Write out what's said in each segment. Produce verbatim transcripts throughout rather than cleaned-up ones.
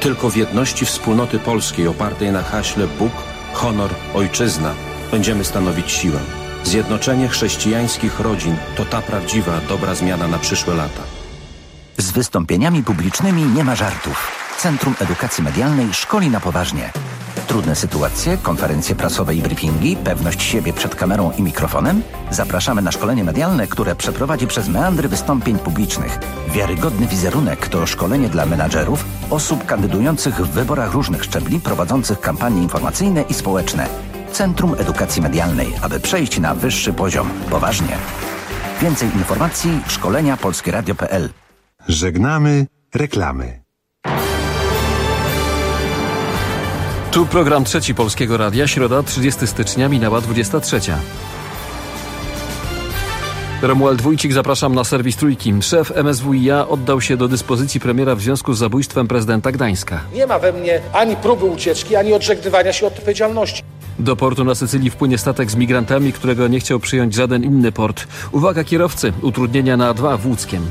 Tylko w jedności wspólnoty polskiej opartej na haśle Bóg, honor, ojczyzna będziemy stanowić siłę. Zjednoczenie chrześcijańskich rodzin to ta prawdziwa, dobra zmiana na przyszłe lata. Z wystąpieniami publicznymi nie ma żartów. Centrum Edukacji Medialnej szkoli na poważnie. Trudne sytuacje, konferencje prasowe i briefingi, pewność siebie przed kamerą i mikrofonem? Zapraszamy na szkolenie medialne, które przeprowadzi przez meandry wystąpień publicznych. Wiarygodny wizerunek to szkolenie dla menadżerów, osób kandydujących w wyborach różnych szczebli, prowadzących kampanie informacyjne i społeczne. Centrum Edukacji Medialnej, aby przejść na wyższy poziom. Poważnie. Więcej informacji szkolenia polskie radio kropka p l. Żegnamy reklamy. Tu program trzeci Polskiego Radia, środa trzydziestego stycznia, minęła dwudziesta trzecia. Romuald Wójcik, zapraszam na serwis Trójki. Szef M S W i A oddał się do dyspozycji premiera w związku z zabójstwem prezydenta Gdańska. Nie ma we mnie ani próby ucieczki, ani odżegnywania się od odpowiedzialności. Do portu na Sycylii wpłynie statek z migrantami, którego nie chciał przyjąć żaden inny port. Uwaga kierowcy, utrudnienia na A dwa w Łódzkiem.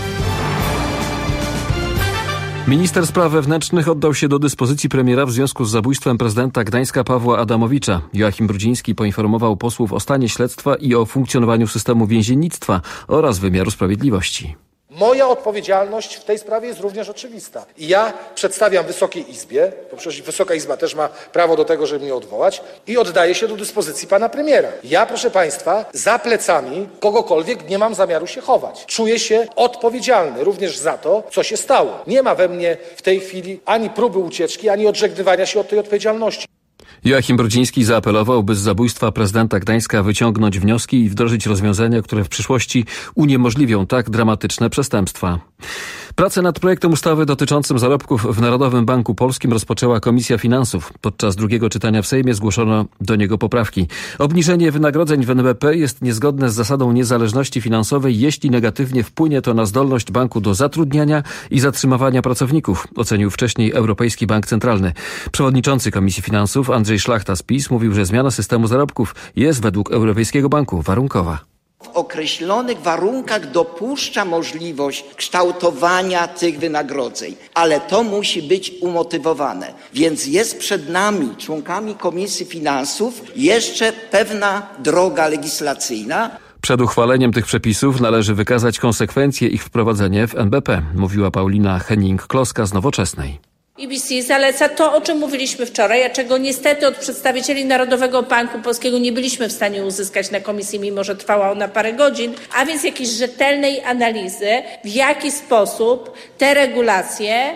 Minister spraw wewnętrznych oddał się do dyspozycji premiera w związku z zabójstwem prezydenta Gdańska Pawła Adamowicza. Joachim Brudziński poinformował posłów o stanie śledztwa i o funkcjonowaniu systemu więziennictwa oraz wymiaru sprawiedliwości. Moja odpowiedzialność w tej sprawie jest również oczywista. I ja przedstawiam Wysokiej Izbie, bo przecież Wysoka Izba też ma prawo do tego, żeby mnie odwołać, i oddaję się do dyspozycji pana premiera. Ja, proszę państwa, za plecami kogokolwiek nie mam zamiaru się chować. Czuję się odpowiedzialny również za to, co się stało. Nie ma we mnie w tej chwili ani próby ucieczki, ani odżegnywania się od tej odpowiedzialności. Joachim Brudziński zaapelował, by z zabójstwa prezydenta Gdańska wyciągnąć wnioski i wdrożyć rozwiązania, które w przyszłości uniemożliwią tak dramatyczne przestępstwa. Pracę nad projektem ustawy dotyczącym zarobków w Narodowym Banku Polskim rozpoczęła Komisja Finansów. Podczas drugiego czytania w Sejmie zgłoszono do niego poprawki. Obniżenie wynagrodzeń w N B P jest niezgodne z zasadą niezależności finansowej, jeśli negatywnie wpłynie to na zdolność banku do zatrudniania i zatrzymywania pracowników, ocenił wcześniej Europejski Bank Centralny. Przewodniczący Komisji Finansów Andrzej Szlachta z PiS mówił, że zmiana systemu zarobków jest według Europejskiego Banku warunkowa. W określonych warunkach dopuszcza możliwość kształtowania tych wynagrodzeń, ale to musi być umotywowane. Więc jest przed nami, członkami Komisji Finansów, jeszcze pewna droga legislacyjna. Przed uchwaleniem tych przepisów należy wykazać konsekwencje ich wprowadzenia w N B P, mówiła Paulina Henning-Kloska z Nowoczesnej. E B C zaleca to, o czym mówiliśmy wczoraj, a czego niestety od przedstawicieli Narodowego Banku Polskiego nie byliśmy w stanie uzyskać na komisji, mimo że trwała ona parę godzin, a więc jakiejś rzetelnej analizy, w jaki sposób te regulacje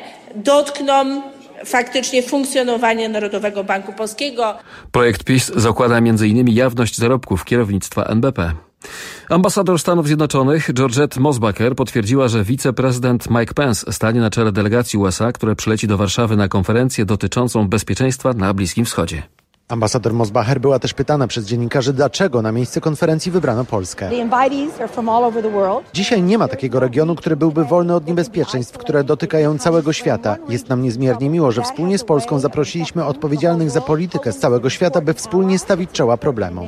dotkną faktycznie funkcjonowania Narodowego Banku Polskiego. Projekt PiS zakłada między innymi jawność zarobków kierownictwa N B P. Ambasador Stanów Zjednoczonych Georgette Mosbacher potwierdziła, że wiceprezydent Mike Pence stanie na czele delegacji U S A, która przyleci do Warszawy na konferencję dotyczącą bezpieczeństwa na Bliskim Wschodzie. Ambasador Mosbacher była też pytana przez dziennikarzy, dlaczego na miejsce konferencji wybrano Polskę. Dzisiaj nie ma takiego regionu, który byłby wolny od niebezpieczeństw, które dotykają całego świata. Jest nam niezmiernie miło, że wspólnie z Polską zaprosiliśmy odpowiedzialnych za politykę z całego świata, by wspólnie stawić czoła problemom.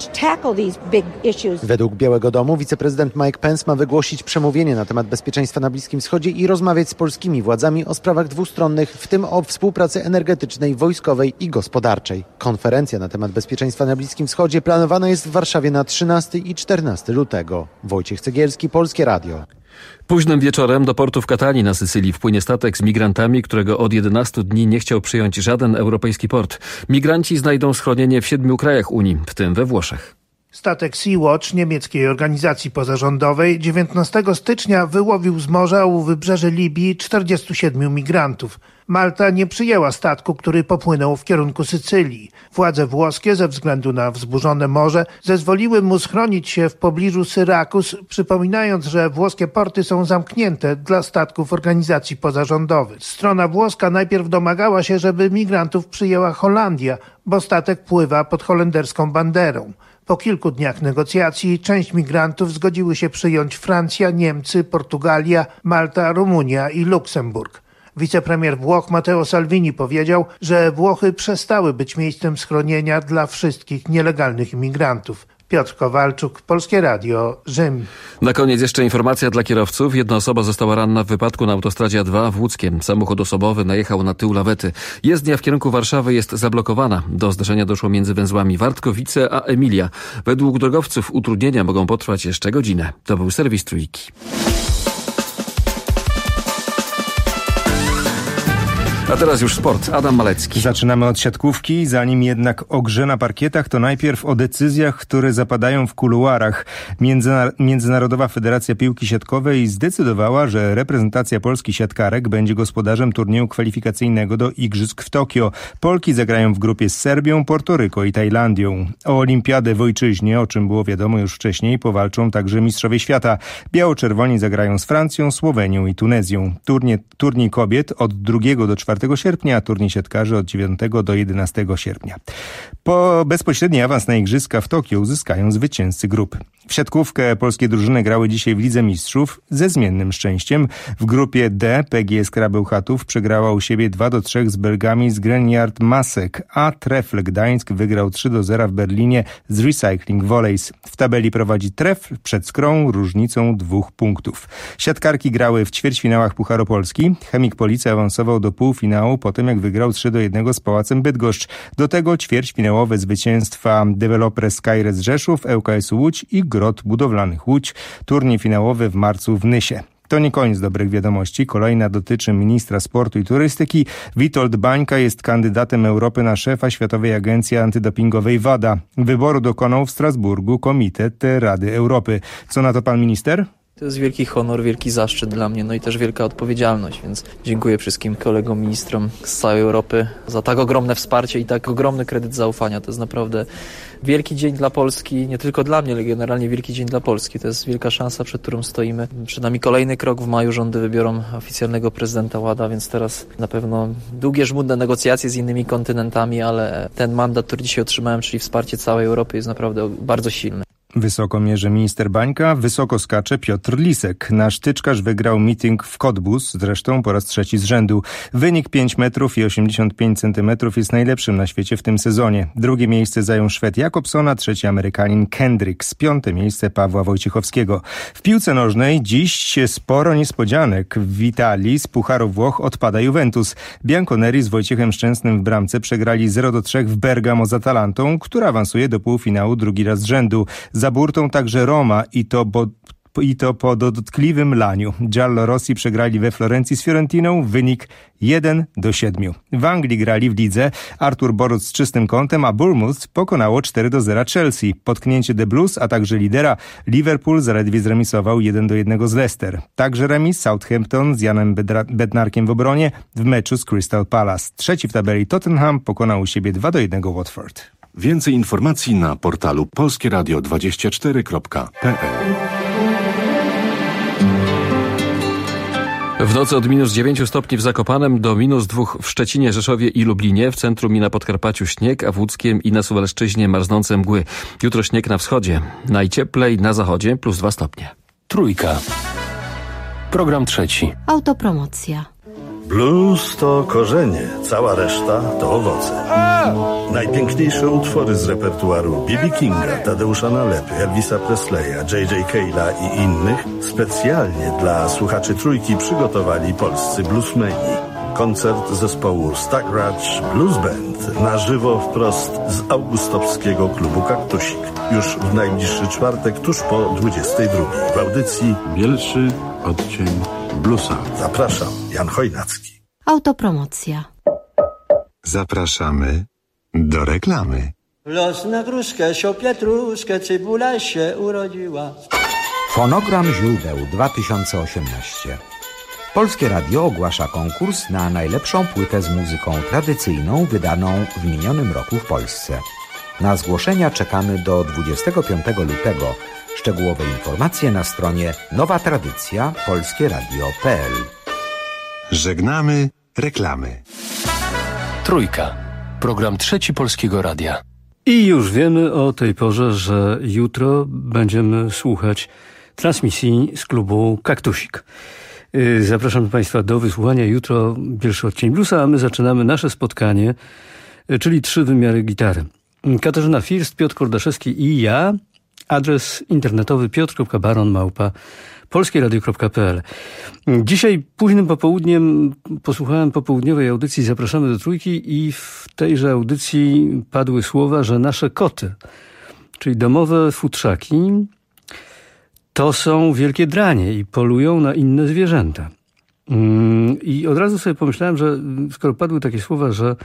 Według Białego Domu wiceprezydent Mike Pence ma wygłosić przemówienie na temat bezpieczeństwa na Bliskim Wschodzie i rozmawiać z polskimi władzami o sprawach dwustronnych, w tym o współpracy energetycznej, wojskowej i gospodarczej. Konferencja na temat bezpieczeństwa na Bliskim Wschodzie planowana jest w Warszawie na trzynastego i czternastego lutego. Wojciech Cegielski, Polskie Radio. Późnym wieczorem do portu w Katanii na Sycylii wpłynie statek z migrantami, którego od jedenastu dni nie chciał przyjąć żaden europejski port. Migranci znajdą schronienie w siedmiu krajach Unii, w tym we Włoszech. Statek Sea-Watch niemieckiej organizacji pozarządowej dziewiętnastego stycznia wyłowił z morza u wybrzeży Libii czterdziestu siedmiu migrantów. Malta nie przyjęła statku, który popłynął w kierunku Sycylii. Władze włoskie ze względu na wzburzone morze zezwoliły mu schronić się w pobliżu Syrakus, przypominając, że włoskie porty są zamknięte dla statków organizacji pozarządowych. Strona włoska najpierw domagała się, żeby migrantów przyjęła Holandia, bo statek pływa pod holenderską banderą. Po kilku dniach negocjacji część migrantów zgodziły się przyjąć Francja, Niemcy, Portugalia, Malta, Rumunia i Luksemburg. Wicepremier Włoch Matteo Salvini powiedział, że Włochy przestały być miejscem schronienia dla wszystkich nielegalnych imigrantów. Piotr Kowalczuk, Polskie Radio, Rzym. Na koniec jeszcze informacja dla kierowców. Jedna osoba została ranna w wypadku na autostradzie A dwa w Łódzkiem. Samochód osobowy najechał na tył lawety. Jezdnia w kierunku Warszawy jest zablokowana. Do zdarzenia doszło między węzłami Wartkowice a Emilia. Według drogowców utrudnienia mogą potrwać jeszcze godzinę. To był serwis Trójki. A teraz już sport. Adam Malecki. Zaczynamy od siatkówki. Zanim jednak o grze na parkietach, to najpierw o decyzjach, które zapadają w kuluarach. Międzyna- Międzynarodowa Federacja Piłki Siatkowej zdecydowała, że reprezentacja Polski siatkarek będzie gospodarzem turnieju kwalifikacyjnego do Igrzysk w Tokio. Polki zagrają w grupie z Serbią, Portoryko i Tajlandią. O olimpiadę w ojczyźnie, o czym było wiadomo już wcześniej, powalczą także mistrzowie świata. Biało-czerwoni zagrają z Francją, Słowenią i Tunezją. Turnie, turniej kobiet od drugiego do czwartego sierpnia, a turniej siatkarzy od dziewiątego do jedenastego sierpnia. Po bezpośredni awans na Igrzyska w Tokio uzyskają zwycięzcy grupy. W siatkówkę polskie drużyny grały dzisiaj w Lidze Mistrzów ze zmiennym szczęściem. W grupie D P G S Krabeł Chatów przegrała u siebie dwa do trzech z Belgami z Greniard Masek, a Trefl Gdańsk wygrał trzy do zera w Berlinie z Recycling Volleys. W tabeli prowadzi Trefl przed Skrą różnicą dwóch punktów. Siatkarki grały w ćwierćfinałach Pucharu Polski. Chemik Police awansował do półfinału po tym, jak wygrał trzy do jednego z Pałacem Bydgoszcz. Do tego ćwierćfinałowe zwycięstwa Developer Skyres Rzeszów, L K S Łódź i Grot Budowlanych Łódź. Turniej finałowy w marcu w Nysie. To nie koniec dobrych wiadomości. Kolejna dotyczy ministra sportu i turystyki. Witold Bańka jest kandydatem Europy na szefa Światowej Agencji Antydopingowej WADA. Wyboru dokonał w Strasburgu Komitet Rady Europy. Co na to pan minister? To jest wielki honor, wielki zaszczyt dla mnie, no i też wielka odpowiedzialność, więc dziękuję wszystkim kolegom ministrom z całej Europy za tak ogromne wsparcie i tak ogromny kredyt zaufania. To jest naprawdę wielki dzień dla Polski, nie tylko dla mnie, ale generalnie wielki dzień dla Polski. To jest wielka szansa, przed którą stoimy. Przed nami kolejny krok. W maju rządy wybiorą oficjalnego prezydenta WADA, więc teraz na pewno długie, żmudne negocjacje z innymi kontynentami, ale ten mandat, który dzisiaj otrzymałem, czyli wsparcie całej Europy, jest naprawdę bardzo silny. Wysoko mierzy minister Bańka, wysoko skacze Piotr Lisek. Nasz tyczkarz wygrał meeting w Cottbus, zresztą po raz trzeci z rzędu. Wynik pięć metrów i osiemdziesiąt pięć centymetrów jest najlepszym na świecie w tym sezonie. Drugie miejsce zajął Szwed Jakobsona, trzeci Amerykanin Kendricks, piąte miejsce Pawła Wojciechowskiego. W piłce nożnej dziś sporo niespodzianek. W Italii z Pucharu Włoch odpada Juventus. Bianconeri z Wojciechem Szczęsnym w bramce przegrali zero do trzech w Bergamo z Atalantą, która awansuje do półfinału drugi raz z rzędu. Za burtą także Roma i to, bo, i to po dotkliwym laniu. Giallorossi przegrali we Florencji z Fiorentiną, wynik jeden do siedmiu. W Anglii grali w lidze Artur Boruc z czystym kątem, a Bournemouth pokonało cztery do zera Chelsea. Potknięcie The Blues, a także lidera Liverpool zaledwie zremisował jeden do jednego z Leicester. Także remis Southampton z Janem Bedra- Bednarkiem w obronie w meczu z Crystal Palace. Trzeci w tabeli Tottenham pokonał u siebie dwa do jednego Watford. Więcej informacji na portalu polskieradio dwadzieścia cztery kropka p l. W nocy od minus dziewięciu stopni w Zakopanem do minus dwóch w Szczecinie, Rzeszowie i Lublinie, w centrum i na Podkarpaciu śnieg, a w Łódzkiem i na Suwalszczyźnie marznące mgły. Jutro śnieg na wschodzie, najcieplej na zachodzie plus dwa stopnie. Trójka. Program trzeci. Autopromocja. Blues to korzenie, cała reszta to owoce. Najpiękniejsze utwory z repertuaru B B Kinga, Tadeusza Nalepy, Elvisa Presleya, J J Cale'a i innych specjalnie dla słuchaczy Trójki przygotowali polscy bluesmeni. Koncert zespołu Stackratch Blues Band na żywo wprost z augustowskiego klubu Kaktusik. Już w najbliższy czwartek tuż po dwudziestej drugiej w audycji Bielszy odcień bluesa. Zapraszam, Jan Chojnacki. Autopromocja. Zapraszamy do reklamy. Los na gruszkę, sio pietruszkę, cebula się urodziła. Fonogram Źródeł dwa tysiące osiemnaście. Polskie Radio ogłasza konkurs na najlepszą płytę z muzyką tradycyjną wydaną w minionym roku w Polsce. Na zgłoszenia czekamy do dwudziestego piątego lutego. Szczegółowe informacje na stronie nowa tradycja polskie radio kropka p l. Żegnamy reklamy. Trójka. Program trzeci Polskiego Radia. I już wiemy o tej porze, że jutro będziemy słuchać transmisji z klubu Kaktusik. Zapraszam Państwa do wysłuchania jutro Bielszy odcień bluesa, a my zaczynamy nasze spotkanie, czyli trzy wymiary gitary. Katarzyna First, Piotr Kordaszewski i ja Adres internetowy piotr kropka baron małpa polskieradio kropka p l. Dzisiaj późnym popołudniem posłuchałem popołudniowej audycji Zapraszamy do Trójki i w tejże audycji padły słowa, że nasze koty, czyli domowe futrzaki, to są wielkie dranie i polują na inne zwierzęta. I od razu sobie pomyślałem, że skoro padły takie słowa, że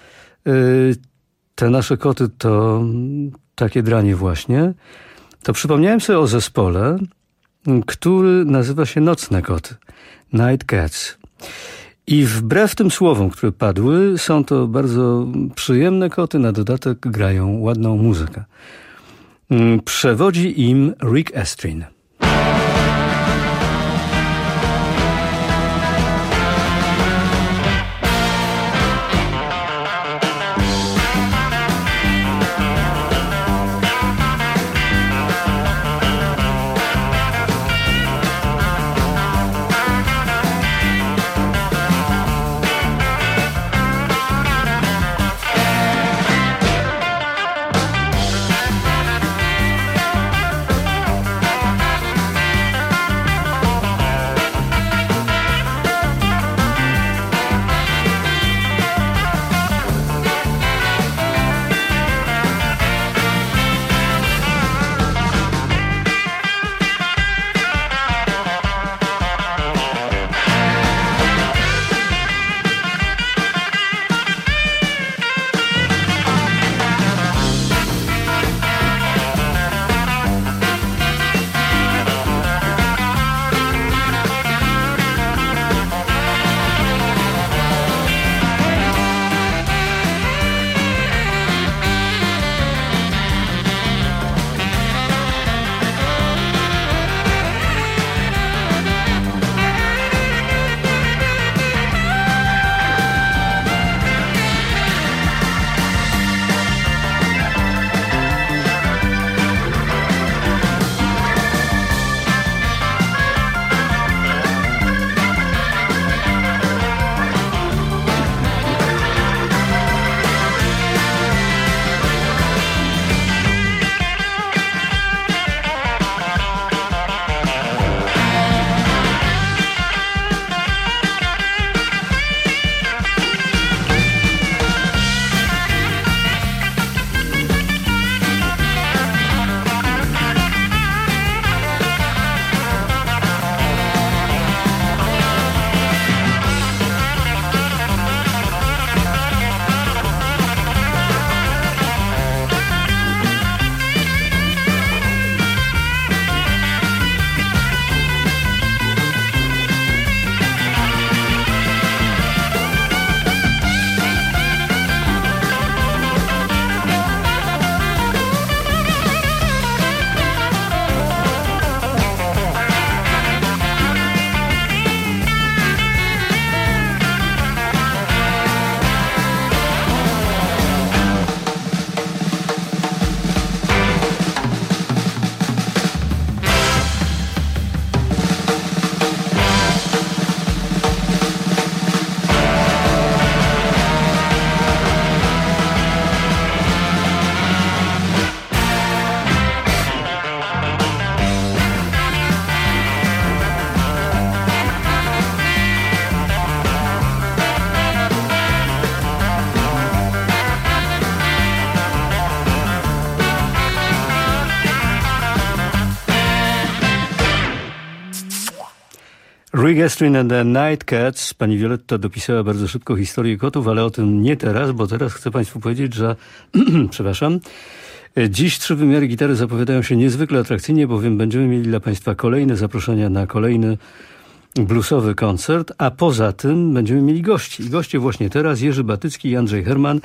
te nasze koty to takie dranie właśnie, to przypomniałem sobie o zespole, który nazywa się Nocne Koty, Night Cats. I wbrew tym słowom, które padły, są to bardzo przyjemne koty, na dodatek grają ładną muzykę. Przewodzi im Rick Estrin. Rick Estrin and the Night Cats. Pani Violetta dopisała bardzo szybko historię kotów, ale o tym nie teraz, bo teraz chcę Państwu powiedzieć, że przepraszam, dziś trzy wymiary gitary zapowiadają się niezwykle atrakcyjnie, bowiem będziemy mieli dla Państwa kolejne zaproszenia na kolejny bluesowy koncert, a poza tym będziemy mieli gości. I goście właśnie teraz Jerzy Batycki i Andrzej Herman.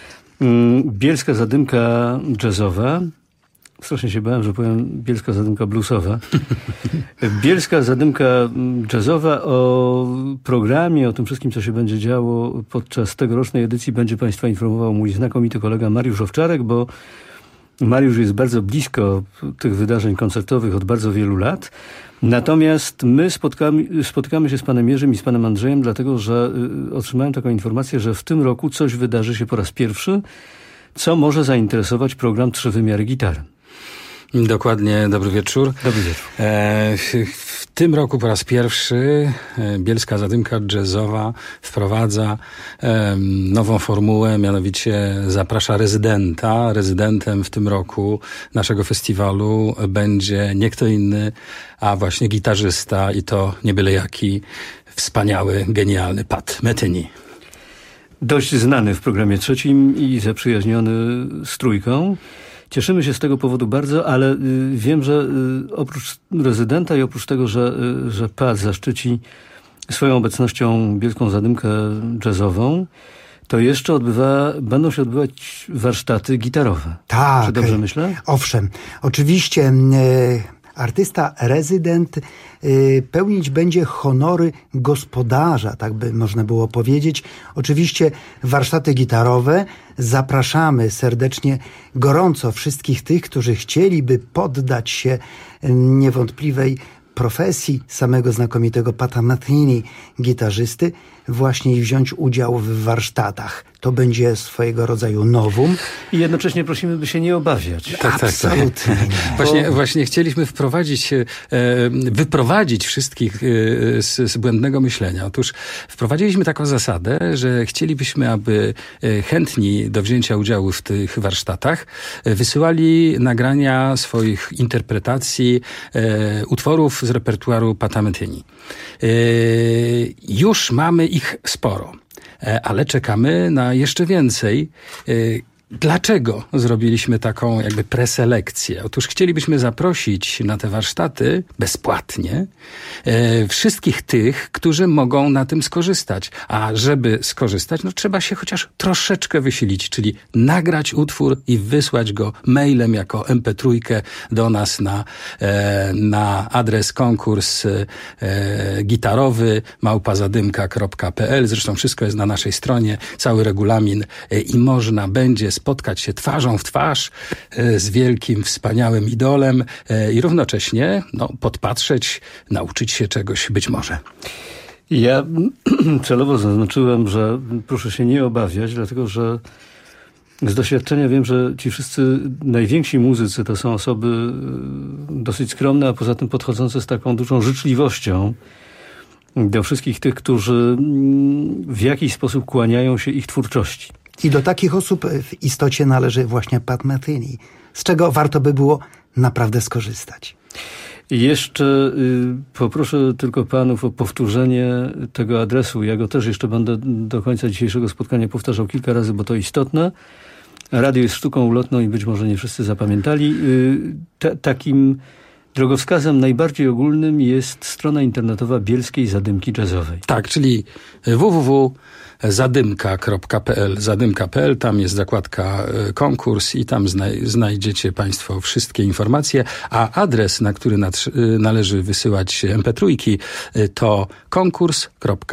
Bielska Zadymka jazzowa. Strasznie się bałem, że powiem Bielska Zadymka bluesowa. Bielska Zadymka jazzowa. O programie, o tym wszystkim, co się będzie działo podczas tegorocznej edycji, będzie Państwa informował mój znakomity kolega Mariusz Owczarek, bo Mariusz jest bardzo blisko tych wydarzeń koncertowych od bardzo wielu lat. Natomiast my spotkamy, spotykamy się z panem Jerzym i z panem Andrzejem, dlatego że y, otrzymałem taką informację, że w tym roku coś wydarzy się po raz pierwszy, co może zainteresować program Trzy Wymiary Gitary. Dokładnie, dobry wieczór. Dobry wieczór. E, w tym roku po raz pierwszy Bielska Zadymka Jazzowa wprowadza e, nową formułę, mianowicie zaprasza rezydenta. Rezydentem w tym roku naszego festiwalu będzie nie kto inny, a właśnie gitarzysta i to nie byle jaki, wspaniały, genialny Pat Metheny. Dość znany w programie trzecim i zaprzyjaźniony z Trójką. Cieszymy się z tego powodu bardzo, ale y, wiem, że y, oprócz rezydenta i oprócz tego, że, y, że Pat zaszczyci swoją obecnością Bielską Zadymkę Jazzową, to jeszcze odbywa, będą się odbywać warsztaty gitarowe. Tak. Czy dobrze myślę? Owszem. Oczywiście y, artysta rezydent y, pełnić będzie honory gospodarza, tak by można było powiedzieć. Oczywiście warsztaty gitarowe. Zapraszamy serdecznie, gorąco wszystkich tych, którzy chcieliby poddać się niewątpliwej profesji samego znakomitego Pata Metheny, gitarzysty, właśnie i wziąć udział w warsztatach. To będzie swojego rodzaju nowum. I jednocześnie prosimy, by się nie obawiać. Tak, Absolutnie. Tak, tak. Właśnie, właśnie chcieliśmy wprowadzić, wyprowadzić wszystkich z, z błędnego myślenia. Otóż wprowadziliśmy taką zasadę, że chcielibyśmy, aby chętni do wzięcia udziału w tych warsztatach wysyłali nagrania swoich interpretacji utworów z repertuaru Pata Metheny. Już mamy ich sporo, ale czekamy na jeszcze więcej. Dlaczego zrobiliśmy taką jakby preselekcję? Otóż chcielibyśmy zaprosić na te warsztaty bezpłatnie e, wszystkich tych, którzy mogą na tym skorzystać. A żeby skorzystać, no trzeba się chociaż troszeczkę wysilić, czyli nagrać utwór i wysłać go mailem jako em pe trzy do nas na, e, na adres konkurs e, gitarowy małpa zadymka kropka pe el. Zresztą wszystko jest na naszej stronie, cały regulamin e, i można będzie spotkać się twarzą w twarz e, z wielkim, wspaniałym idolem e, i równocześnie no, podpatrzeć, nauczyć się czegoś być może. Ja celowo zaznaczyłem, że proszę się nie obawiać, dlatego że z doświadczenia wiem, że ci wszyscy najwięksi muzycy to są osoby dosyć skromne, a poza tym podchodzące z taką dużą życzliwością do wszystkich tych, którzy w jakiś sposób kłaniają się ich twórczości. I do takich osób w istocie należy właśnie Pat Metheny, z czego warto by było naprawdę skorzystać. Jeszcze y, poproszę tylko panów o powtórzenie tego adresu. Ja go też jeszcze będę do końca dzisiejszego spotkania powtarzał kilka razy, bo to istotne. Radio jest sztuką ulotną i być może nie wszyscy zapamiętali. Y, ta, takim drogowskazem najbardziej ogólnym jest strona internetowa Bielskiej Zadymki Jazzowej. Tak, czyli w w w kropka zadymka kropka pe el. zadymka kropka pe el, tam jest zakładka konkurs i tam znaj- znajdziecie państwo wszystkie informacje, a adres, na który nad- należy wysyłać em pe trzy, to konkurs.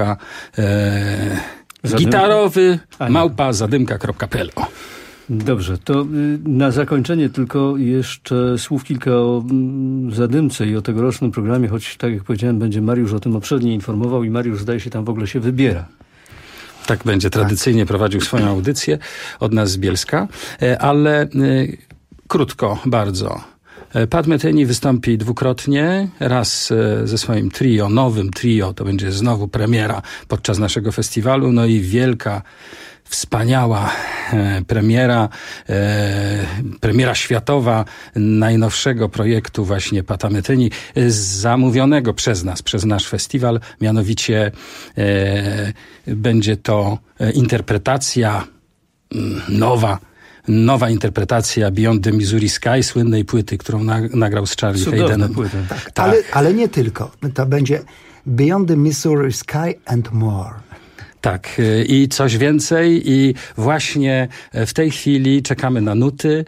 E, gitarowy małpa zadymka kropka pe el. O. Dobrze, to na zakończenie tylko jeszcze słów kilka o Zadymce i o tegorocznym programie, choć tak jak powiedziałem, będzie Mariusz o tym obszernie informował i Mariusz zdaje się tam w ogóle się wybiera. Tak będzie tradycyjnie prowadził swoją audycję od nas z Bielska, ale y, krótko bardzo. Pat Metheny wystąpi dwukrotnie, raz ze swoim trio, nowym trio, to będzie znowu premiera podczas naszego festiwalu, no i wielka, wspaniała e, premiera, e, premiera światowa najnowszego projektu właśnie Pata Metheny, zamówionego przez nas, przez nasz festiwal, mianowicie e, będzie to interpretacja nowa, Nowa interpretacja Beyond the Missouri Sky, słynnej płyty, którą na, nagrał z Charlie Haydenem. Tak, tak. Ale, ale nie tylko. To będzie Beyond the Missouri Sky and More. Tak, i coś więcej i właśnie w tej chwili czekamy na nuty.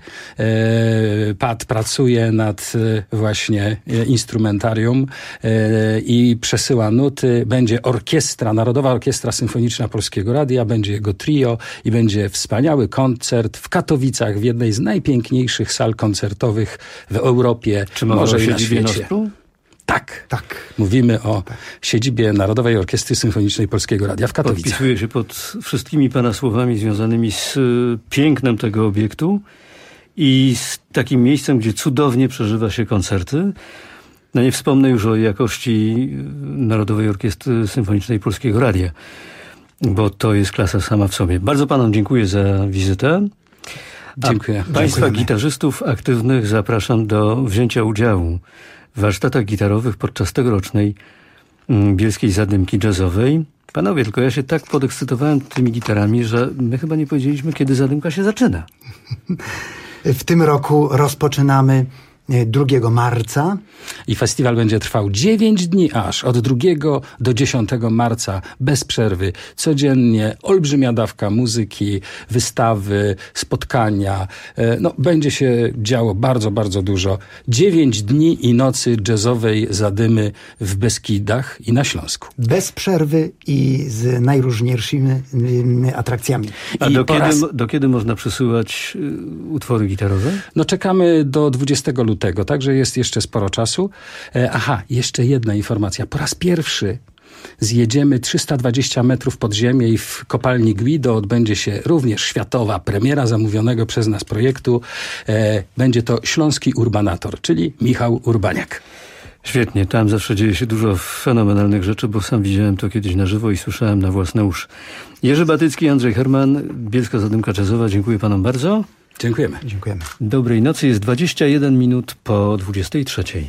Pat pracuje nad właśnie instrumentarium i przesyła nuty. Będzie orkiestra, Narodowa Orkiestra Symfoniczna Polskiego Radia, będzie jego trio i będzie wspaniały koncert w Katowicach, w jednej z najpiękniejszych sal koncertowych w Europie, Czy może i na siedzibie świecie. Nospru? Tak, tak. Mówimy o tak. siedzibie Narodowej Orkiestry Symfonicznej Polskiego Radia w Katowicach. Podpisuję się pod wszystkimi pana słowami związanymi z y, pięknem tego obiektu i z takim miejscem, gdzie cudownie przeżywa się koncerty. No nie wspomnę już o jakości Narodowej Orkiestry Symfonicznej Polskiego Radia, bo to jest klasa sama w sobie. Bardzo panom dziękuję za wizytę. Dziękuję. A państwa Dziękujemy. gitarzystów aktywnych zapraszam do wzięcia udziału w warsztatach gitarowych podczas tegorocznej Bielskiej Zadymki Jazzowej. Panowie, tylko ja się tak podekscytowałem tymi gitarami, że my chyba nie powiedzieliśmy, kiedy zadymka się zaczyna. W tym roku rozpoczynamy drugiego marca. I festiwal będzie trwał dziewięć dni aż, od drugiego do dziesiątego marca, bez przerwy, codziennie, olbrzymia dawka muzyki, wystawy, spotkania. No, będzie się działo bardzo, bardzo dużo. dziewięć dni i nocy jazzowej zadymy w Beskidach i na Śląsku. Bez przerwy i z najróżniejszymi atrakcjami. A do kiedy, raz... do kiedy można przesyłać y, utwory gitarowe? No czekamy do dwudziestego lutego, także jest jeszcze sporo czasu. E, aha, jeszcze jedna informacja. Po raz pierwszy zjedziemy trzysta dwadzieścia metrów pod ziemię i w kopalni Guido odbędzie się również światowa premiera zamówionego przez nas projektu. E, będzie to Śląski Urbanator, czyli Michał Urbaniak. Świetnie, tam zawsze dzieje się dużo fenomenalnych rzeczy, bo sam widziałem to kiedyś na żywo i słyszałem na własne uszy. Jerzy Batycki, Andrzej Herman, Bielska Zadymka Jazzowa. Dziękuję panom bardzo. Dziękujemy. Dziękujemy. Dobrej nocy, jest dwadzieścia jeden minut po dwudziestej trzeciej.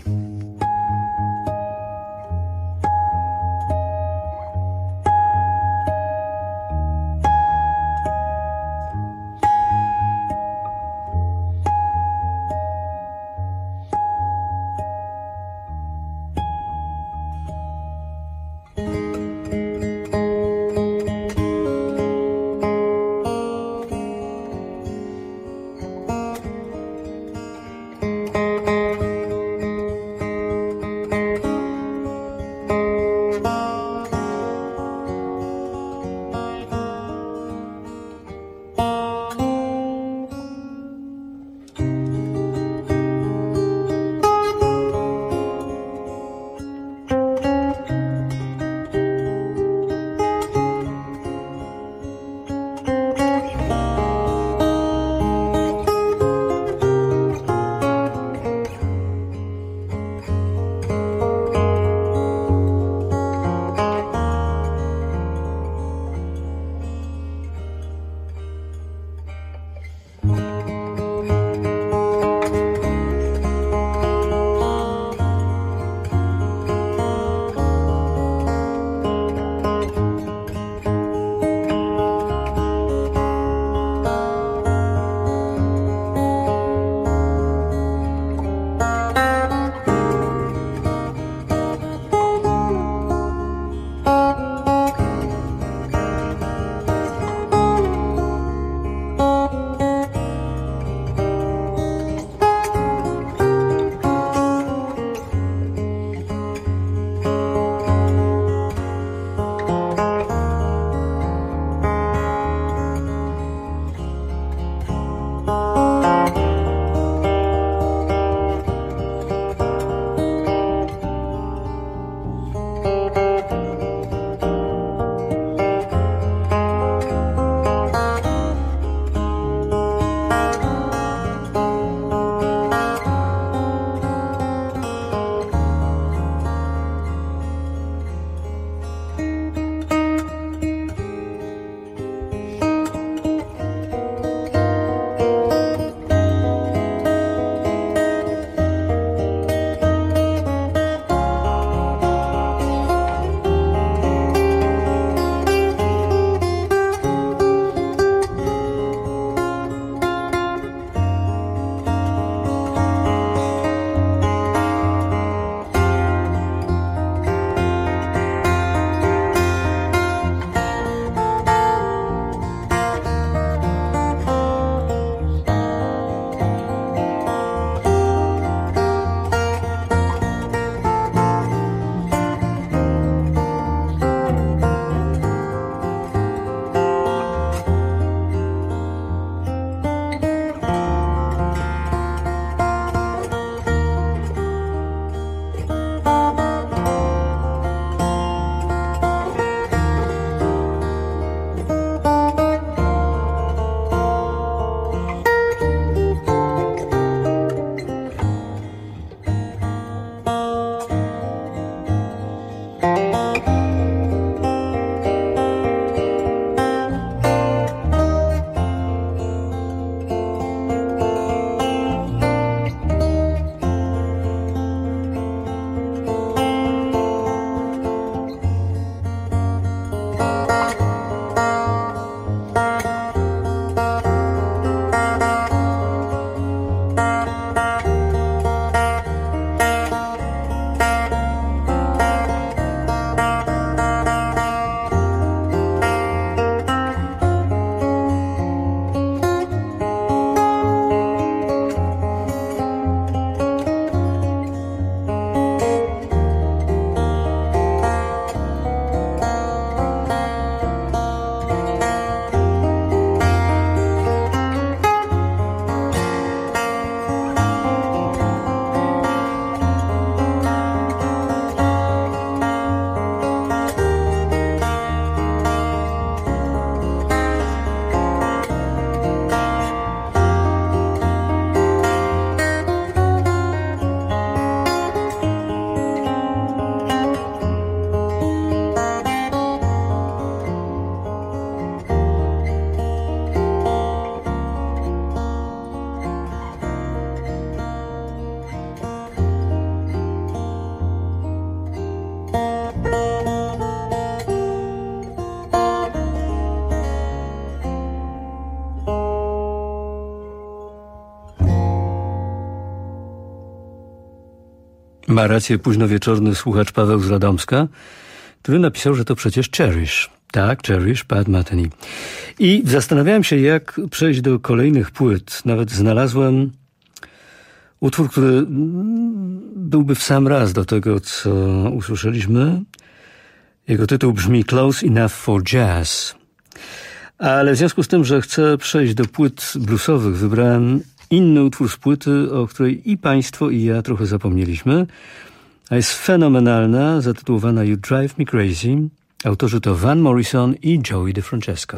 Ma rację późnowieczorny słuchacz Paweł z Radomska, który napisał, że to przecież Cherish. Tak, Cherish, Pat Metheny. I zastanawiałem się, jak przejść do kolejnych płyt. Nawet znalazłem utwór, który byłby w sam raz do tego, co usłyszeliśmy. Jego tytuł brzmi Close Enough for Jazz. Ale w związku z tym, że chcę przejść do płyt bluesowych, wybrałem inny utwór z płyty, o której i państwo, i ja trochę zapomnieliśmy. A jest fenomenalna, zatytułowana You Drive Me Crazy. Autorzy to Van Morrison i Joey DeFrancesco.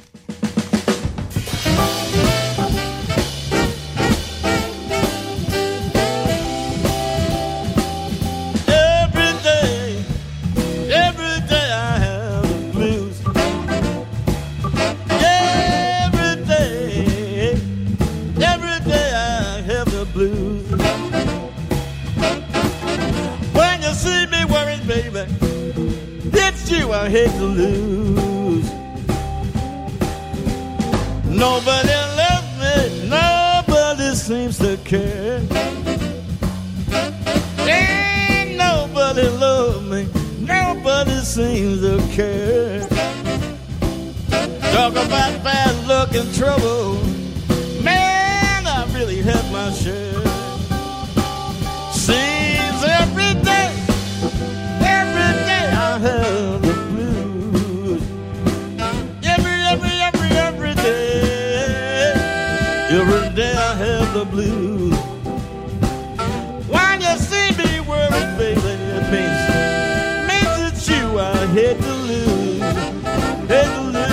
I hate to lose. Nobody loves me, nobody seems to care. Ain't nobody love me, nobody seems to care. Talk about bad luck and trouble, man, I really had my share. Seems every day, every day I have the blues. Every, every, every, every day, every day I have the blues. When you see me worried, baby, it means, means it's you I hate to lose, hate to lose.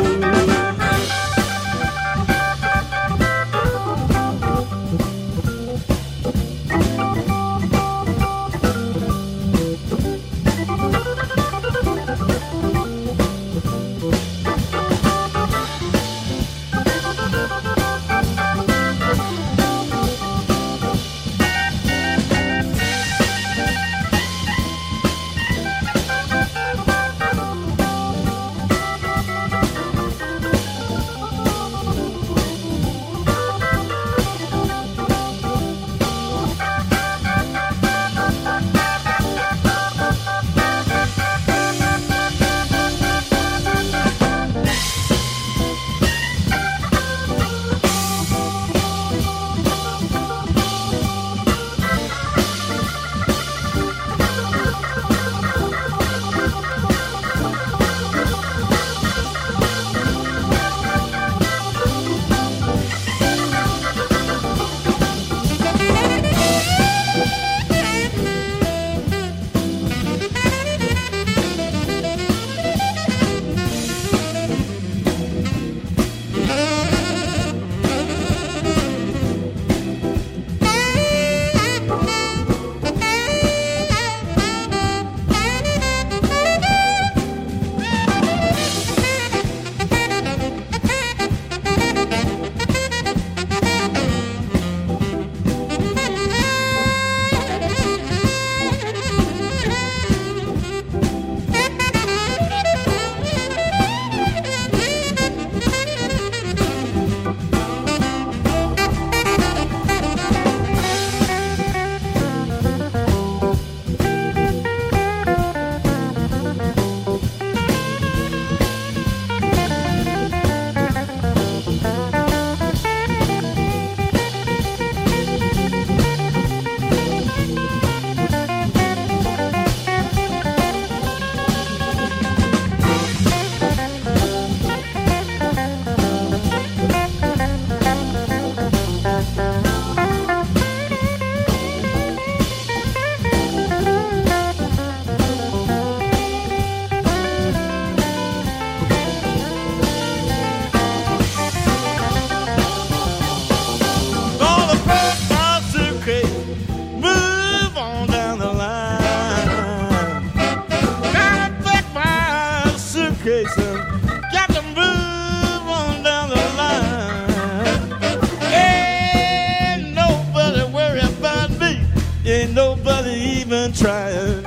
Trying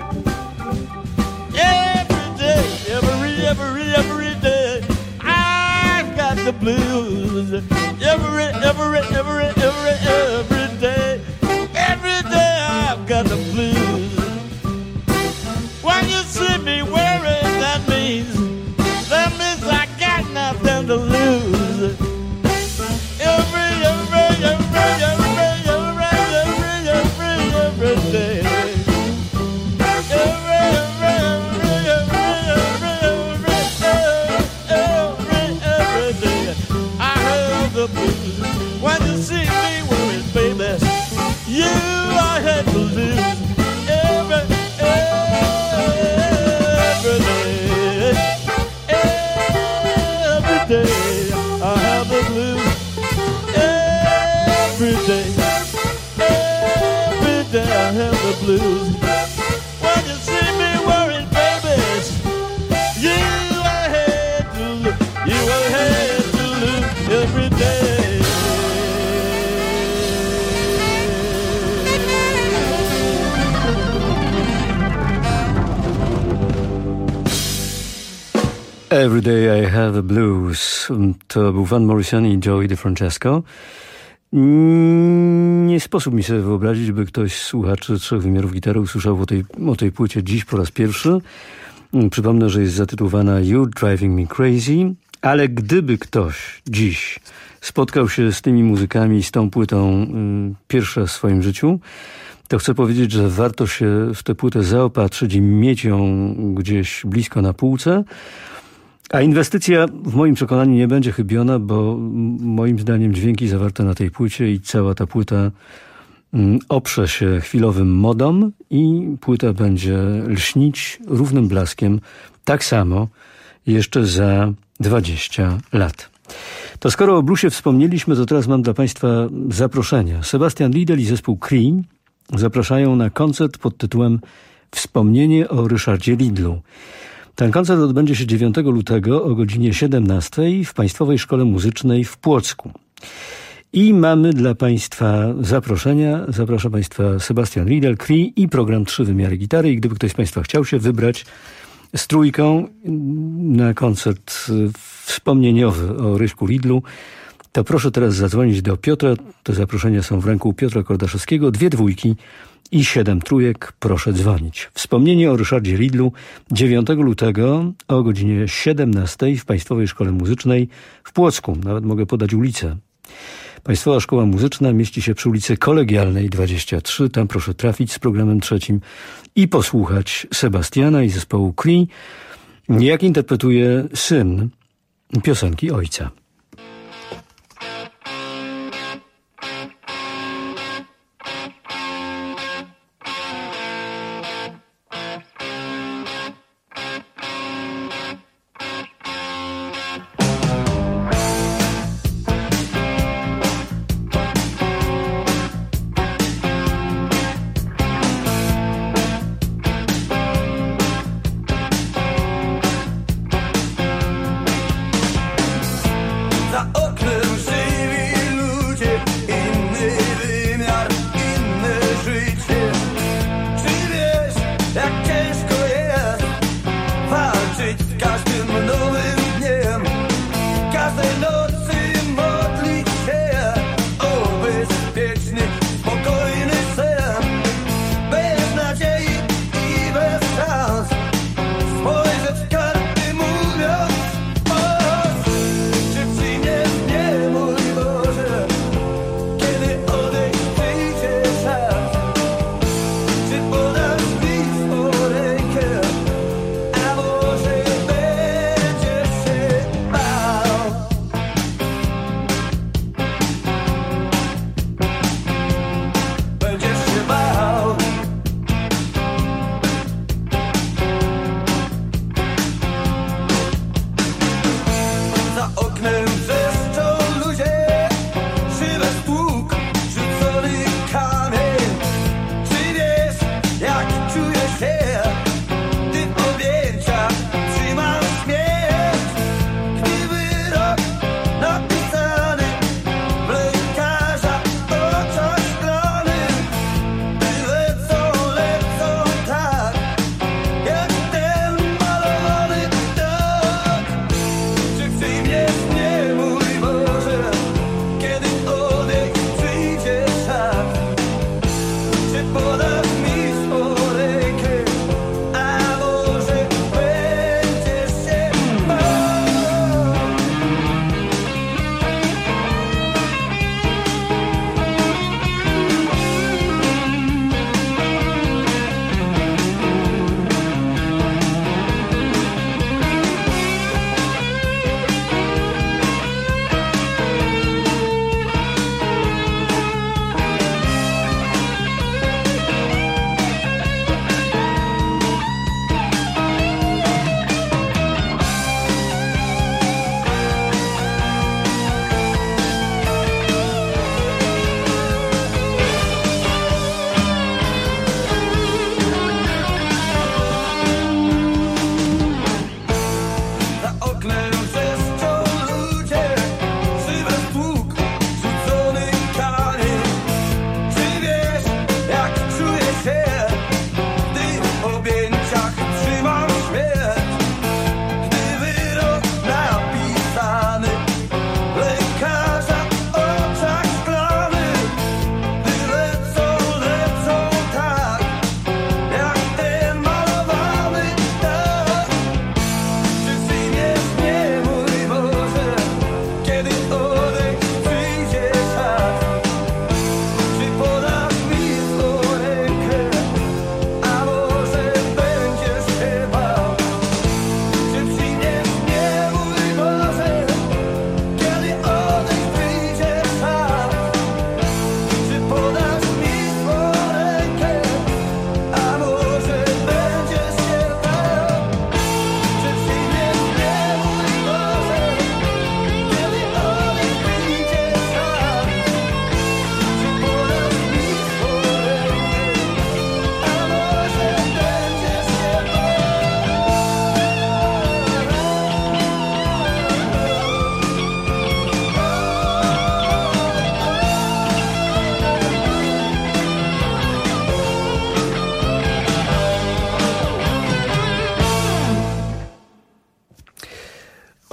every day, every, every, every day, I've got the blues. Every, every, every, every, every day, every day I've got the blues. When you see me worried, that means, that means I got nothing to lose. Every, every, every, every, every, every, every, every day. Every, every, every, every, every, every, every day. I have the blues. When you see me worried, baby, you I had to lose. Every, every day. Every day I have the blues. Every day. Every day I have the blues. When you see me worried, babies, you I had to lose. You I had to lose every day. Every Day I Have the Blues. To był Van Morrison i Joey DeFrancesco. Nie sposób mi sobie wyobrazić, by ktoś z słuchaczy Trzech Wymiarów Gitary usłyszał o tej, o tej płycie dziś po raz pierwszy. Przypomnę, że jest zatytułowana You're Driving Me Crazy, ale gdyby ktoś dziś spotkał się z tymi muzykami, z tą płytą y, pierwszy raz w swoim życiu, to chcę powiedzieć, że warto się w tę płytę zaopatrzyć i mieć ją gdzieś blisko na półce. A inwestycja w moim przekonaniu nie będzie chybiona, bo moim zdaniem dźwięki zawarte na tej płycie i cała ta płyta oprze się chwilowym modom i płyta będzie lśnić równym blaskiem tak samo jeszcze za dwadzieścia lat. To skoro o bluesie wspomnieliśmy, to teraz mam dla Państwa zaproszenie. Sebastian Liedl i zespół Cree zapraszają na koncert pod tytułem Wspomnienie o Ryszardzie Liedlu. Ten koncert odbędzie się dziewiątego lutego o godzinie siedemnastej w Państwowej Szkole Muzycznej w Płocku. I mamy dla Państwa zaproszenia. Zaprasza Państwa Sebastian Liedl, Cree i program Trzy Wymiary Gitary. I gdyby ktoś z Państwa chciał się wybrać z trójką na koncert wspomnieniowy o Ryśku Liedlu, to proszę teraz zadzwonić do Piotra. Te zaproszenia są w ręku Piotra Kordaszewskiego. Dwie dwójki i siedem trójek. Proszę dzwonić. Wspomnienie o Ryszardzie Liedlu dziewiątego lutego o godzinie siedemnastej w Państwowej Szkole Muzycznej w Płocku. Nawet mogę podać ulicę. Państwowa Szkoła Muzyczna mieści się przy ulicy Kolegialnej dwadzieścia trzy. Tam proszę trafić z programem trzecim i posłuchać Sebastiana i zespołu Cree, jak interpretuje syn piosenki ojca.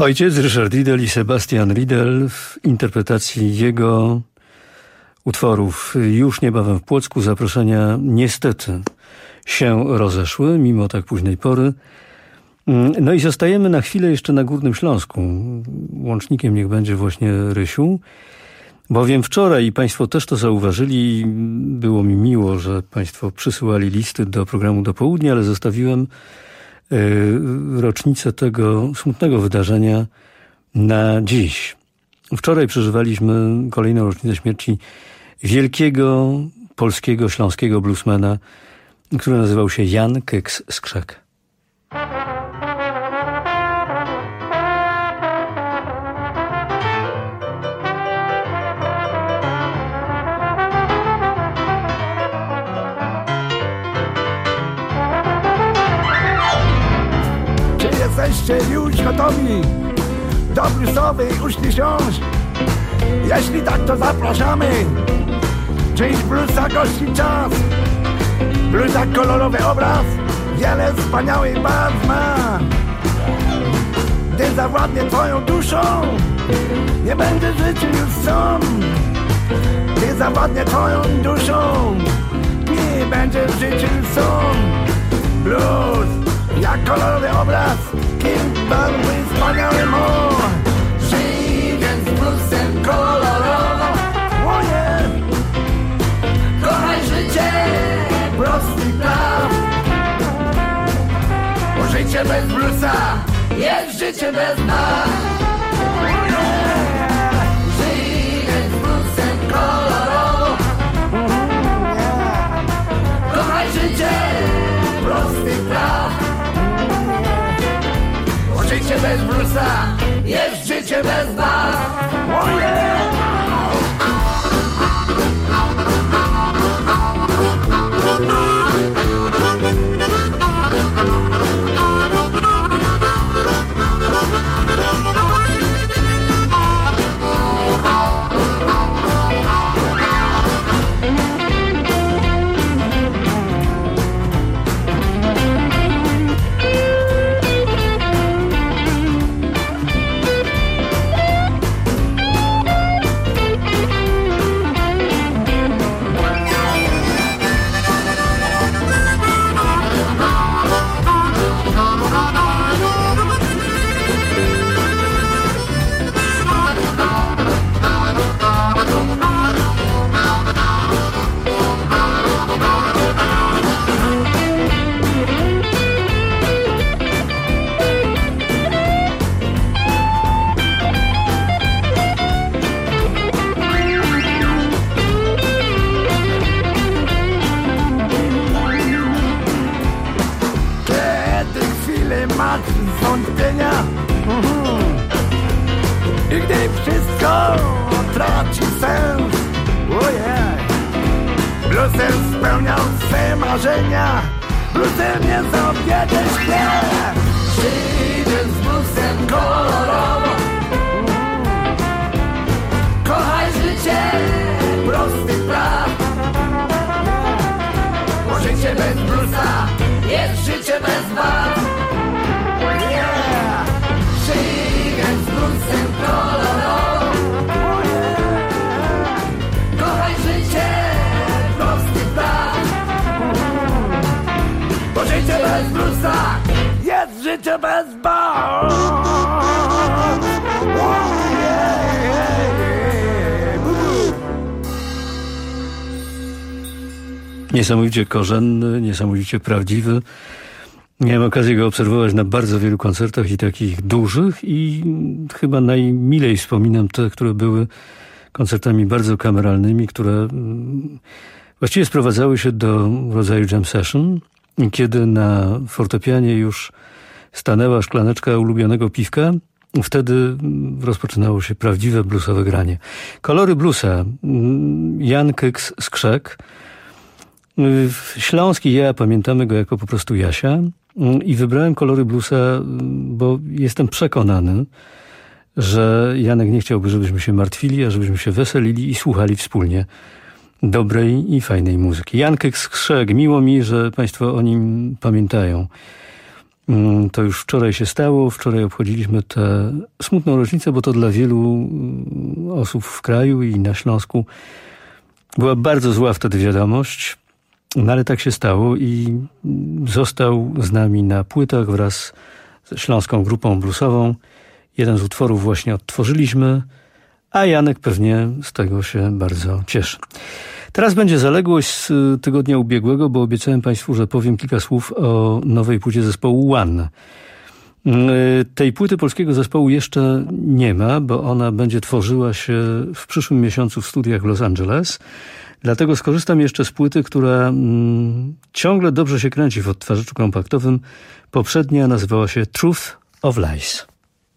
Ojciec Ryszard Riedel i Sebastian Riedel w interpretacji jego utworów już niebawem w Płocku. Zaproszenia niestety się rozeszły, mimo tak późnej pory. No i zostajemy na chwilę jeszcze na Górnym Śląsku. Łącznikiem niech będzie właśnie Rysiu. Bowiem wczoraj, i Państwo też to zauważyli, było mi miło, że Państwo przysyłali listy do programu Do Południa, ale zostawiłem y, rocznicę tego smutnego wydarzenia na dziś. Wczoraj przeżywaliśmy kolejną rocznicę śmierci wielkiego polskiego, śląskiego bluesmana, który nazywał się Jan Keks Skrzek. Jesteście już gotowi do bluesowej uczty siąść? Jeśli tak, to zapraszamy. Dziś bluesa gości czas. Bluesa kolorowy obraz, wiele wspaniałych barw ma. Gdy zawładnie twoją duszą, nie będzie życzy już sam. Gdy zawładnie twoją duszą, nie będzie życzy już sam. Blues jak kolorowy obraz, kim barwy wspaniały mo. Żyj więc bluesem kolorowo. Oje, kochaj życie, prosty praw. Bo życie bez bluesa jest życie bez nas. Żyj więc bluesem kolorowo. Kochaj życie, prosty praw. Życie bez bluesa jest życie bez nas. Oh yeah! I gdy wszystko traci sens, ojej, bluesem spełniał swe marzenia, bluesem nie zawiedzie się. Żyj z bluesem kolorowo. Kochaj życie, prosty praw. Bo życie bez bluesa jest życie bez was. Z bluesem kolorowo. Kochaj życie, prosty praw. Bo życie bez bluesa jest życie bez baz. Niesamowicie korzenny, niesamowicie prawdziwy. Miałem okazję go obserwować na bardzo wielu koncertach i takich dużych i chyba najmilej wspominam te, które były koncertami bardzo kameralnymi, które właściwie sprowadzały się do rodzaju jam session, kiedy na fortepianie już stanęła szklaneczka ulubionego piwka, wtedy rozpoczynało się prawdziwe bluesowe granie. Kolory bluesa, Jan Keks Skrzek, śląski ja, pamiętamy go jako po prostu Jasia. I wybrałem kolory bluesa, bo jestem przekonany, że Janek nie chciałby, żebyśmy się martwili, a żebyśmy się weselili i słuchali wspólnie dobrej i fajnej muzyki. Jan Keks Skrzek, miło mi, że Państwo o nim pamiętają. To już wczoraj się stało. Wczoraj obchodziliśmy tę smutną rocznicę, bo to dla wielu osób w kraju i na Śląsku była bardzo zła wtedy wiadomość. No ale tak się stało i został z nami na płytach wraz ze Śląską Grupą Bluesową. Jeden z utworów właśnie odtworzyliśmy, a Janek pewnie z tego się bardzo cieszy. Teraz będzie zaległość z tygodnia ubiegłego, bo obiecałem Państwu, że powiem kilka słów o nowej płycie zespołu One. Tej płyty polskiego zespołu jeszcze nie ma, bo ona będzie tworzyła się w przyszłym miesiącu w studiach w Los Angeles. Dlatego skorzystam jeszcze z płyty, która mm, ciągle dobrze się kręci w odtwarzaczu kompaktowym. Poprzednia nazywała się Truth of Lies.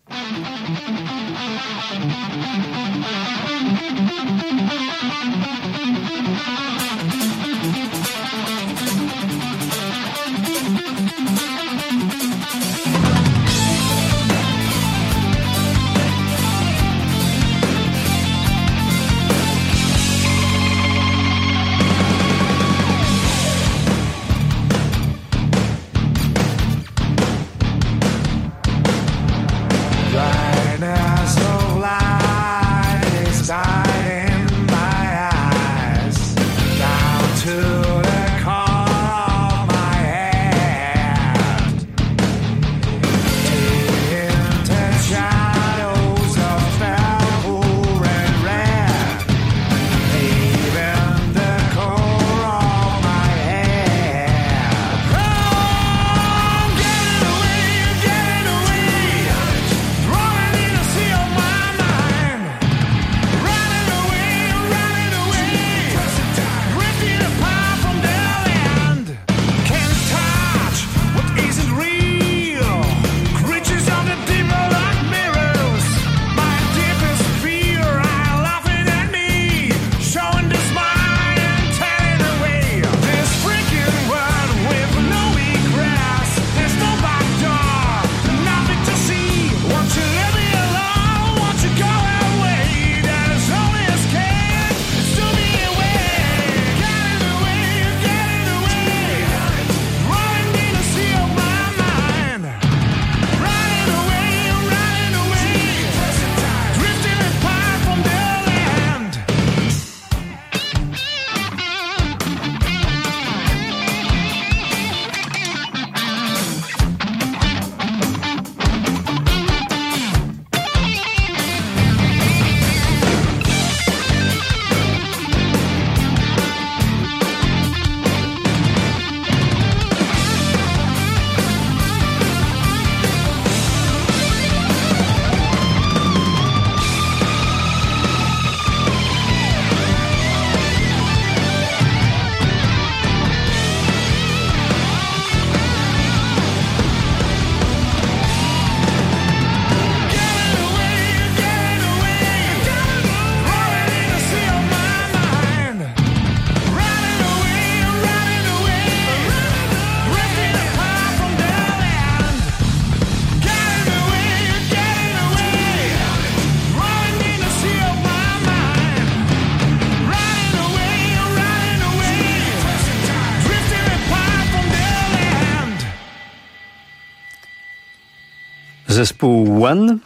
Zespół One,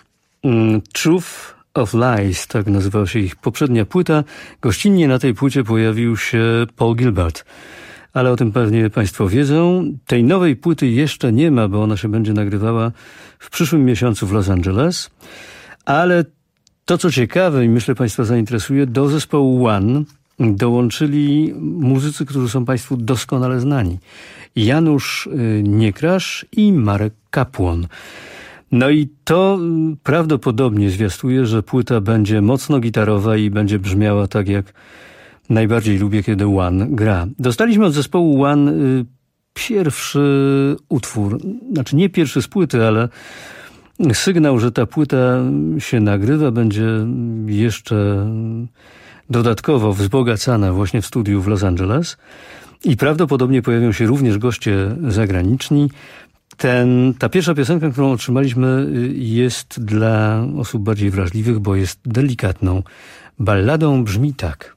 Truth of Lies, tak nazywała się ich poprzednia płyta. Gościnnie na tej płycie pojawił się Paul Gilbert. Ale o tym pewnie Państwo wiedzą. Tej nowej płyty jeszcze nie ma, bo ona się będzie nagrywała w przyszłym miesiącu w Los Angeles. Ale to, co ciekawe i myślę Państwa zainteresuje, do zespołu One dołączyli muzycy, którzy są Państwu doskonale znani. Janusz Niekrasz i Marek Kapłon. No i to prawdopodobnie zwiastuje, że płyta będzie mocno gitarowa i będzie brzmiała tak, jak najbardziej lubię, kiedy One gra. Dostaliśmy od zespołu One pierwszy utwór, znaczy nie pierwszy z płyty, ale sygnał, że ta płyta się nagrywa, będzie jeszcze dodatkowo wzbogacana właśnie w studiu w Los Angeles i prawdopodobnie pojawią się również goście zagraniczni. Ten, ta pierwsza piosenka, którą otrzymaliśmy, jest dla osób bardziej wrażliwych, bo jest delikatną balladą. Brzmi tak.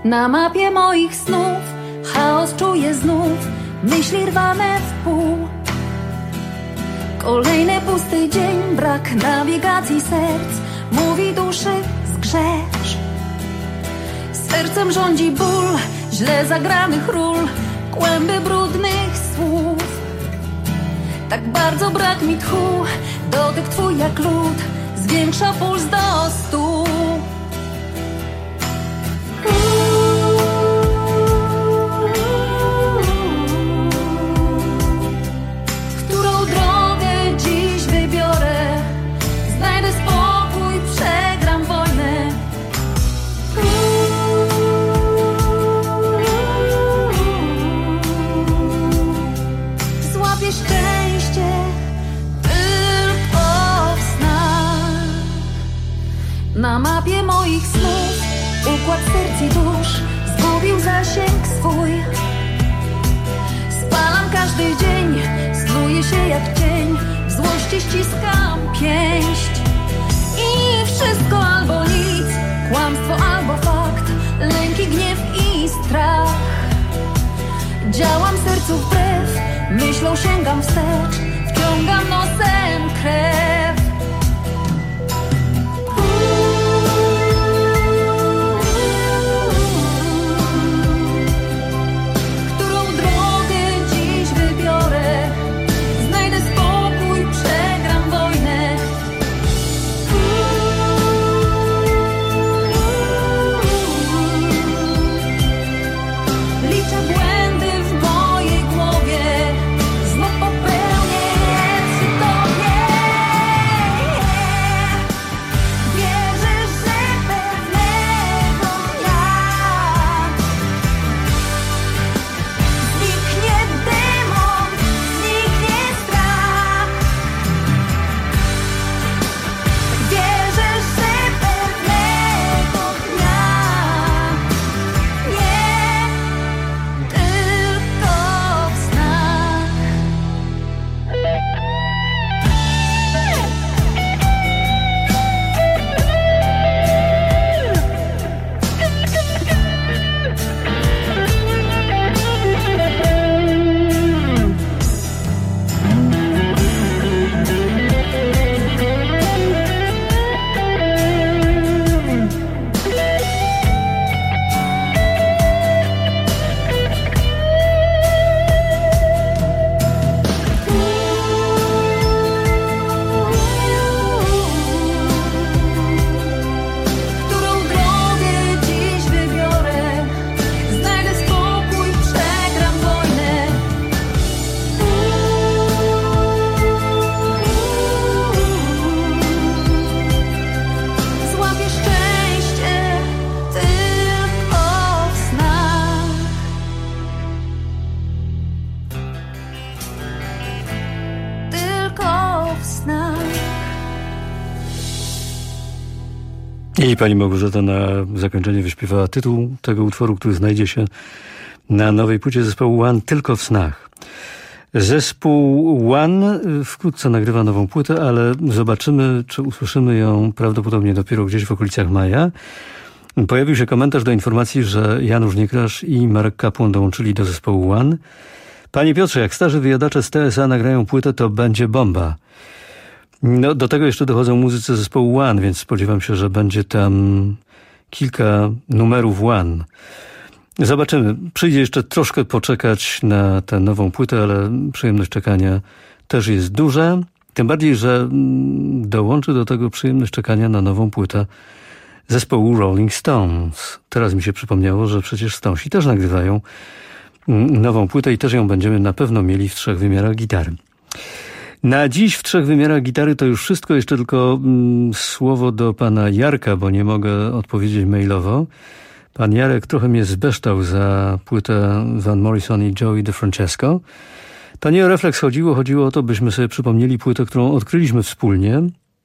Na mapie moich snów chaos czuję znów, myśli rwane w pół. Kolejny pusty dzień, brak nawigacji serc, mówi duszy zgrzesz. Sercem rządzi ból, źle zagranych ról, kłęby brudnych słów. Tak bardzo brak mi tchu, dotyk twój jak lód zwiększa puls do stu. Którą drogę dziś wybiorę? Znajdę spokój, przegram wojnę. Złapię szczęście tylko w snach. Na mapie moich snów układ serc i dusz zgubił zasięg swój. Spalam każdy dzień, snuję się jak cień, w złości ściskam pięść. I wszystko albo nic, kłamstwo albo fakt, lęki, gniew i strach. Działam sercu wbrew, myślą sięgam wstecz, wciągam nosem krew. I pani Małgorzata na zakończenie wyśpiewała tytuł tego utworu, który znajdzie się na nowej płycie zespołu One, Tylko w snach. Zespół One wkrótce nagrywa nową płytę, ale zobaczymy, czy usłyszymy ją prawdopodobnie dopiero gdzieś w okolicach maja. Pojawił się komentarz do informacji, że Janusz Niekrasz i Marek Kapłon dołączyli do zespołu One. Panie Piotrze, jak starzy wyjadacze z T S A nagrają płytę, to będzie bomba. No, do tego jeszcze dochodzą muzycy zespołu One, więc spodziewam się, że będzie tam kilka numerów One. Zobaczymy. Przyjdzie jeszcze troszkę poczekać na tę nową płytę, ale przyjemność czekania też jest duża. Tym bardziej, że dołączy do tego przyjemność czekania na nową płytę zespołu Rolling Stones. Teraz mi się przypomniało, że przecież Stonesi też nagrywają nową płytę i też ją będziemy na pewno mieli w trzech wymiarach gitary. Na dziś w trzech wymiarach gitary to już wszystko. Jeszcze tylko mm, słowo do pana Jarka, bo nie mogę odpowiedzieć mailowo. Pan Jarek trochę mnie zbeształ za płytę Van Morrison i Joey DeFrancesco. To nie o refleks chodziło, chodziło o to, byśmy sobie przypomnieli płytę, którą odkryliśmy wspólnie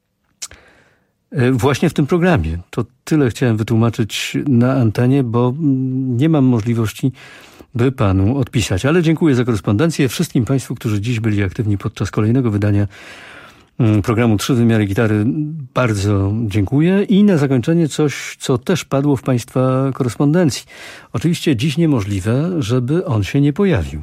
właśnie w tym programie. To tyle chciałem wytłumaczyć na antenie, bo nie mam możliwości, by panu odpisać. Ale dziękuję za korespondencję. Wszystkim państwu, którzy dziś byli aktywni podczas kolejnego wydania programu Trzy Wymiary Gitary bardzo dziękuję. I na zakończenie coś, co też padło w Państwa korespondencji. Oczywiście dziś niemożliwe, żeby on się nie pojawił.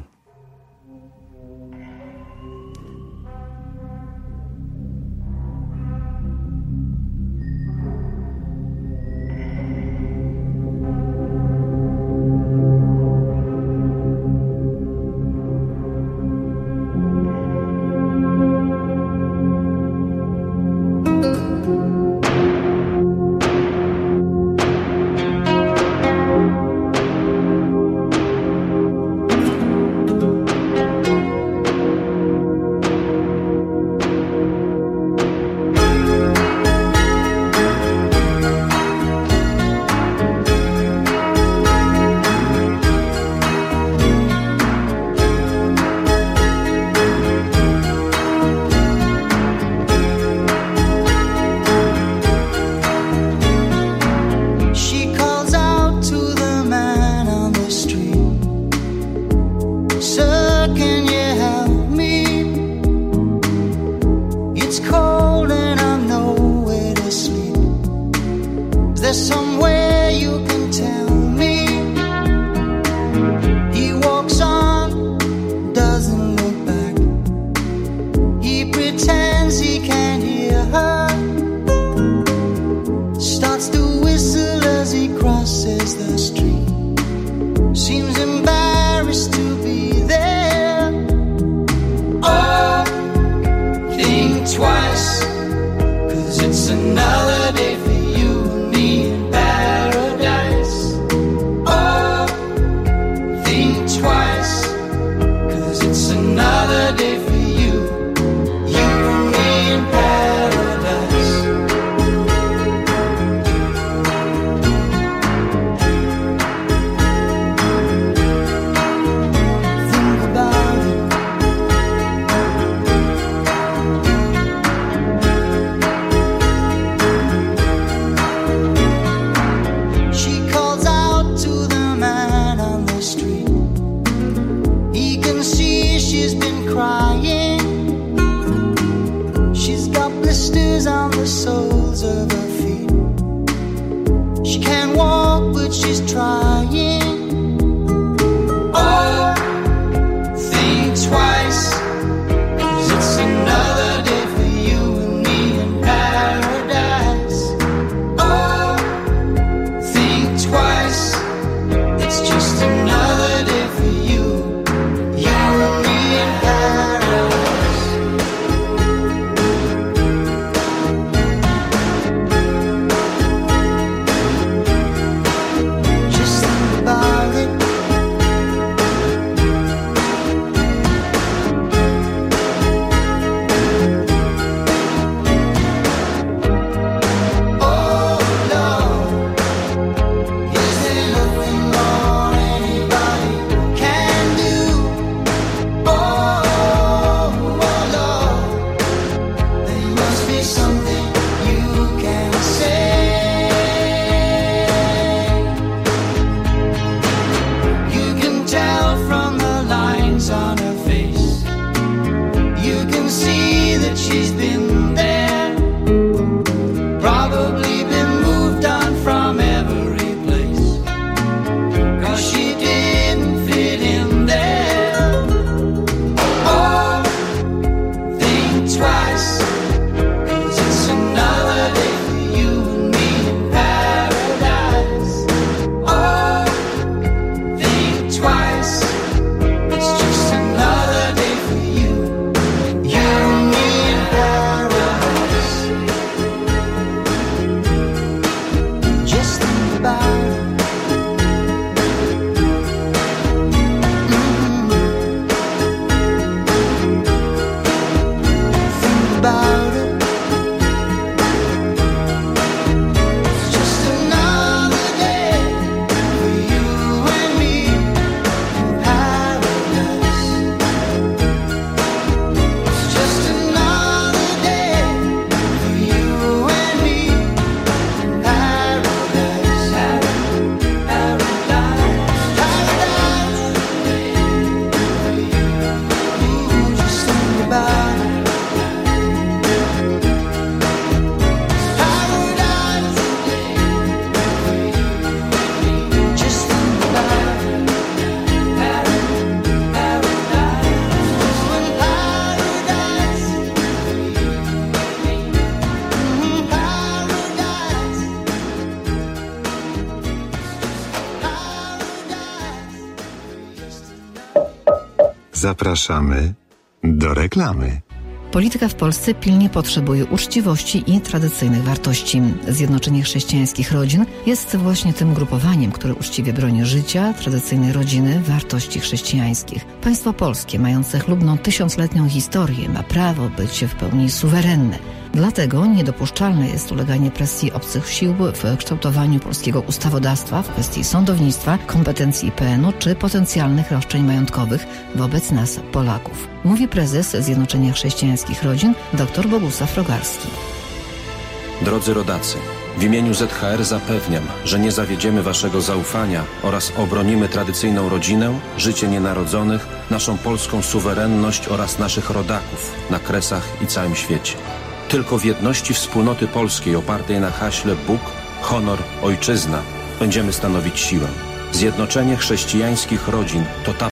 Zapraszamy do reklamy. Polityka w Polsce pilnie potrzebuje uczciwości i tradycyjnych wartości. Zjednoczenie Chrześcijańskich Rodzin jest właśnie tym grupowaniem, które uczciwie broni życia, tradycyjnej rodziny, wartości chrześcijańskich. Państwo polskie, mające chlubną tysiącletnią historię, ma prawo być w pełni suwerenne. Dlatego niedopuszczalne jest uleganie presji obcych sił w kształtowaniu polskiego ustawodawstwa w kwestii sądownictwa, kompetencji I P N u czy potencjalnych roszczeń majątkowych wobec nas, Polaków. Mówi prezes Zjednoczenia Chrześcijańskich Rodzin dr Bogusław Rogarski. Drodzy rodacy, w imieniu Z H R zapewniam, że nie zawiedziemy waszego zaufania oraz obronimy tradycyjną rodzinę, życie nienarodzonych, naszą polską suwerenność oraz naszych rodaków na Kresach i całym świecie. Tylko w jedności wspólnoty polskiej opartej na haśle Bóg, honor, ojczyzna będziemy stanowić siłę. Zjednoczenie chrześcijańskich rodzin to ta